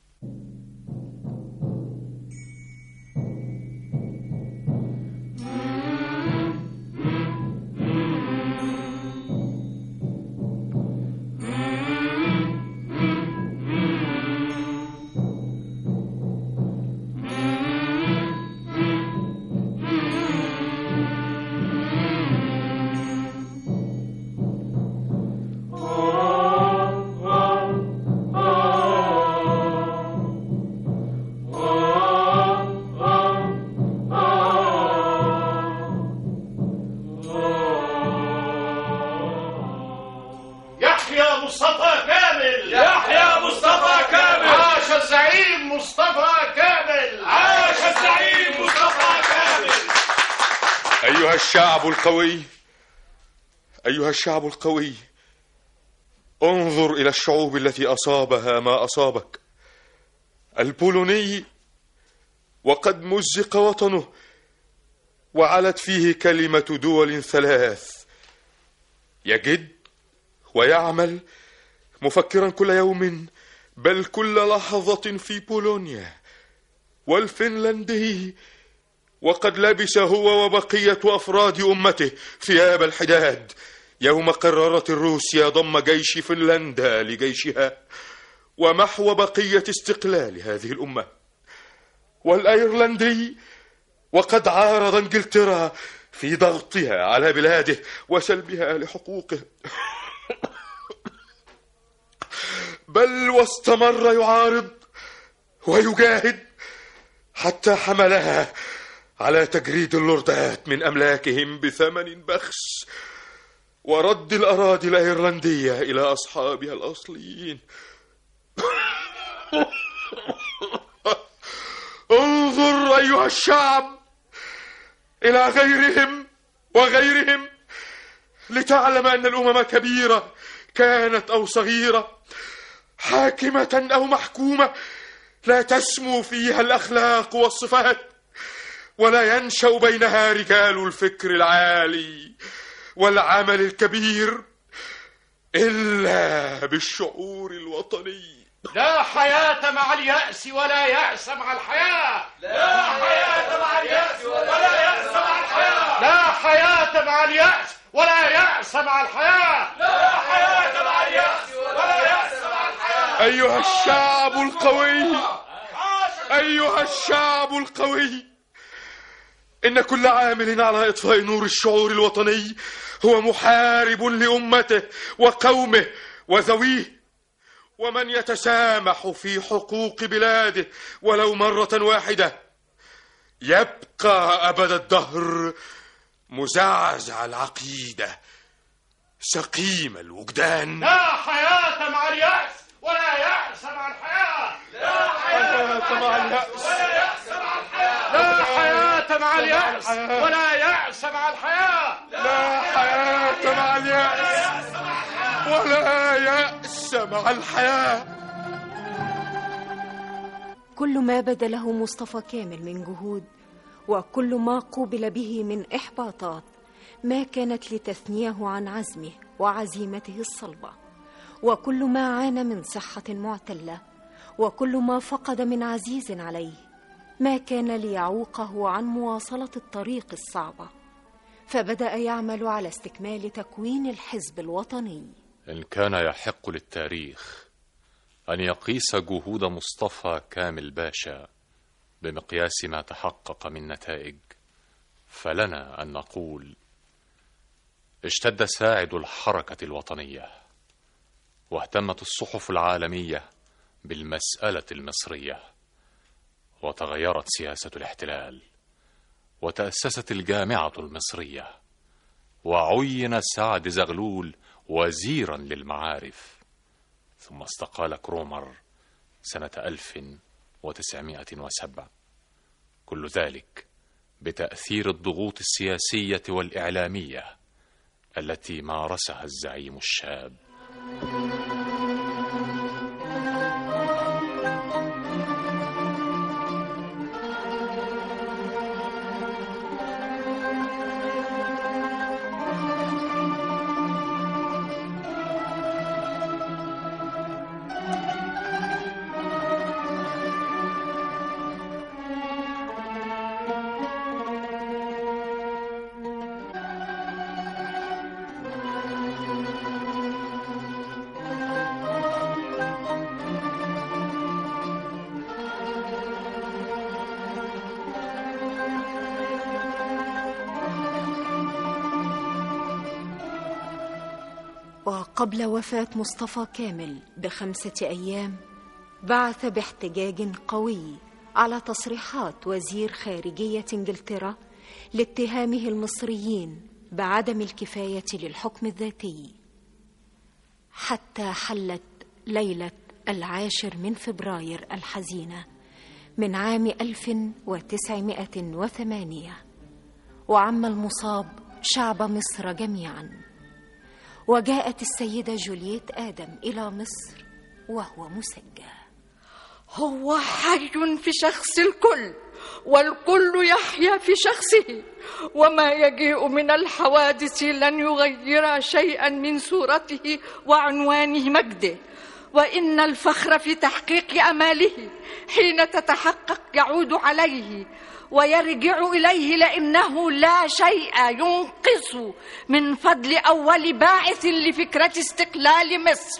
[SPEAKER 2] الشعب القوي، أيها الشعب القوي، انظر إلى الشعوب التي أصابها ما أصابك. البولوني وقد مزق وطنه وعلت فيه كلمة دول ثلاث، يجد ويعمل مفكرا كل يوم بل كل لحظة في بولونيا. والفنلندي وقد لبس هو وبقية أفراد أمته ثياب الحداد يوم قررت روسيا ضم جيش فنلندا لجيشها ومحو بقية استقلال هذه الأمة. والأيرلندي وقد عارض انجلترا في ضغطها على بلاده وسلبها لحقوقه، بل واستمر يعارض ويجاهد حتى حملها على تجريد اللوردات من أملاكهم بثمن بخس ورد الأراضي الأيرلندية إلى أصحابها الأصليين. انظر أيها الشعب إلى غيرهم وغيرهم لتعلم أن الأمم كبيرة كانت أو صغيرة، حاكمة أو محكومة، لا تسمو فيها الأخلاق والصفات، ولا ينشأ بينها رجال الفكر العالي والعمل الكبير إلا بالشعور الوطني.
[SPEAKER 10] لا حياة مع اليأس ولا يأس مع الحياة.
[SPEAKER 1] لا حياة مع اليأس ولا يأس مع الحياة.
[SPEAKER 10] لا حياة مع اليأس ولا يأس مع الحياة.
[SPEAKER 1] لا حياة مع اليأس ولا يأس مع الحياة.
[SPEAKER 2] أيها الشعب القوي، أيها الشعب القوي، إن كل عامل على إطفاء نور الشعور الوطني هو محارب لأمته وقومه وذويه. ومن يتسامح في حقوق بلاده ولو مرة واحدة
[SPEAKER 8] يبقى أبد الدهر مزعزع العقيدة سقيم الوجدان.
[SPEAKER 1] لا حياة مع اليأس ولا يأس مع الحياة. لا حياة مع اليأس ولا يأس مع الحياة. لا حياة مع اليأس ولا يأس مع الحياة.
[SPEAKER 8] لا حياة مع اليأس ولا يأس مع الحياة.
[SPEAKER 4] كل ما بدا له مصطفى كامل من جهود وكل ما قوبل به من إحباطات ما كانت لتثنيه عن عزمه وعزيمته الصلبة، وكل ما عانى من صحة معتلة وكل ما فقد من عزيز عليه ما كان ليعوقه عن مواصلة الطريق الصعبة، فبدأ يعمل على استكمال تكوين الحزب الوطني.
[SPEAKER 3] إن كان يحق للتاريخ أن يقيس جهود مصطفى كامل باشا بمقياس ما تحقق من نتائج، فلنا أن نقول: اشتد ساعد الحركة الوطنية، واهتمت الصحف العالمية بالمسألة المصرية، وتغيرت سياسة الاحتلال، وتأسست الجامعة المصرية، وعين سعد زغلول وزيرا للمعارف، ثم استقال كرومر سنة ألف وتسعمائة وسبعة. كل ذلك بتأثير الضغوط السياسية والإعلامية التي مارسها الزعيم الشاب.
[SPEAKER 4] وقبل وفاة مصطفى كامل بخمسة أيام بعث باحتجاج قوي على تصريحات وزير خارجية إنجلترا لاتهامه المصريين بعدم الكفاية للحكم الذاتي، حتى حلت ليلة العاشر من فبراير الحزينة من عام ألف وتسعمائة وثمانية، وعم المصاب شعب مصر جميعا. وجاءت السيدة جولييت آدم إلى مصر وهو مسجى.
[SPEAKER 14] هو حي في شخص الكل، والكل يحيا في شخصه، وما يجيء من الحوادث لن يغير شيئا من صورته وعنوان مجده. وإن الفخر في تحقيق أماله حين تتحقق يعود عليه ويرجع إليه، لأنه لا شيء ينقص من فضل أول باعث لفكرة استقلال مصر.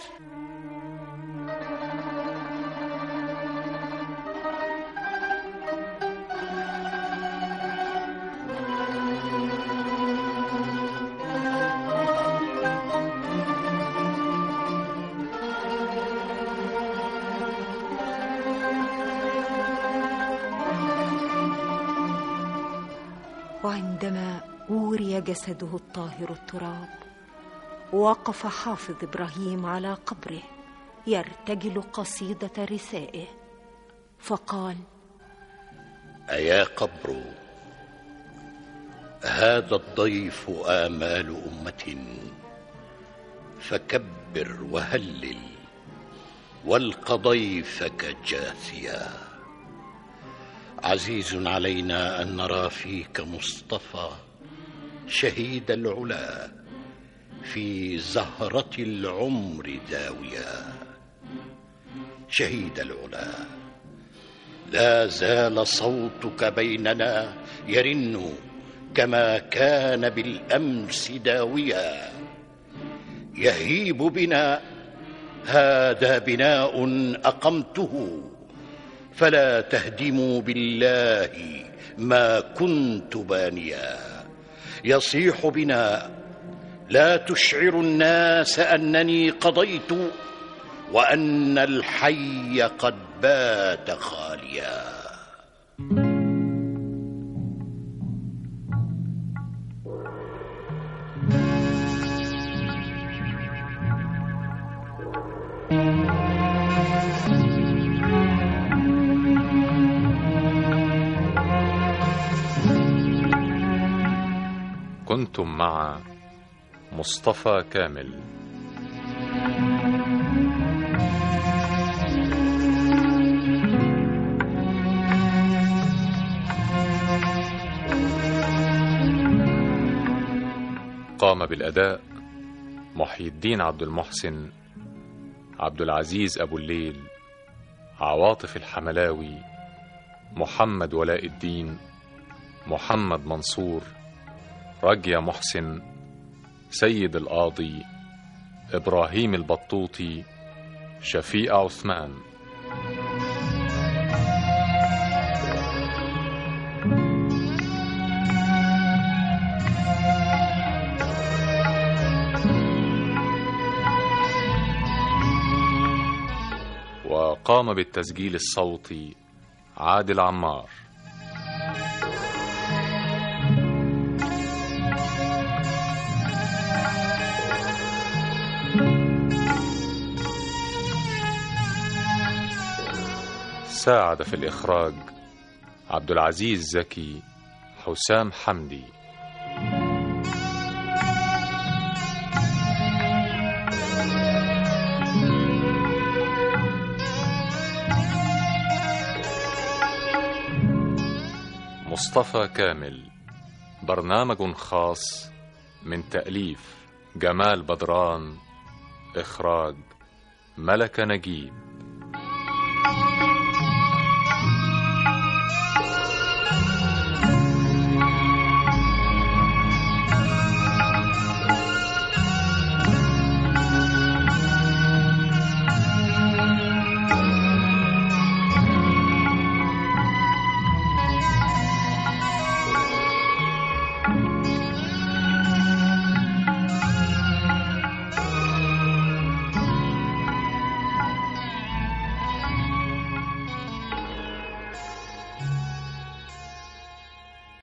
[SPEAKER 4] وعندما أوري جسده الطاهر التراب وقف حافظ إبراهيم على قبره يرتجل قصيدة رثائه فقال:
[SPEAKER 10] أيا قبر، هذا الضيف آمال أمة، فكبر وهلل والق ضيفك جاثيا. عزيز علينا أن نرى فيك مصطفى شهيد العلا في زهرة العمر داويا. شهيد العلا، لا زال صوتك بيننا يرن كما كان بالأمس داويا. يهيب بنا هذا بناء أقمته، فلا تهدموا بالله ما كنت بانيا. يصيح بنا لا تشعر الناس أنني قضيت، وأن الحي قد بات خاليا.
[SPEAKER 3] كنتم مع مصطفى كامل. قام بالأداء محي الدين عبد المحسن، عبد العزيز أبو الليل، عواطف الحملاوي، محمد ولاء الدين، محمد منصور، رجيا محسن، سيد القاضي، إبراهيم البطوطي، شفيق عثمان. وقام بالتسجيل الصوتي عادل عمار. ساعد في الإخراج عبد العزيز زكي، حسام حمدي. مصطفى كامل، برنامج خاص من تأليف جمال بدران، إخراج ملك نجيب.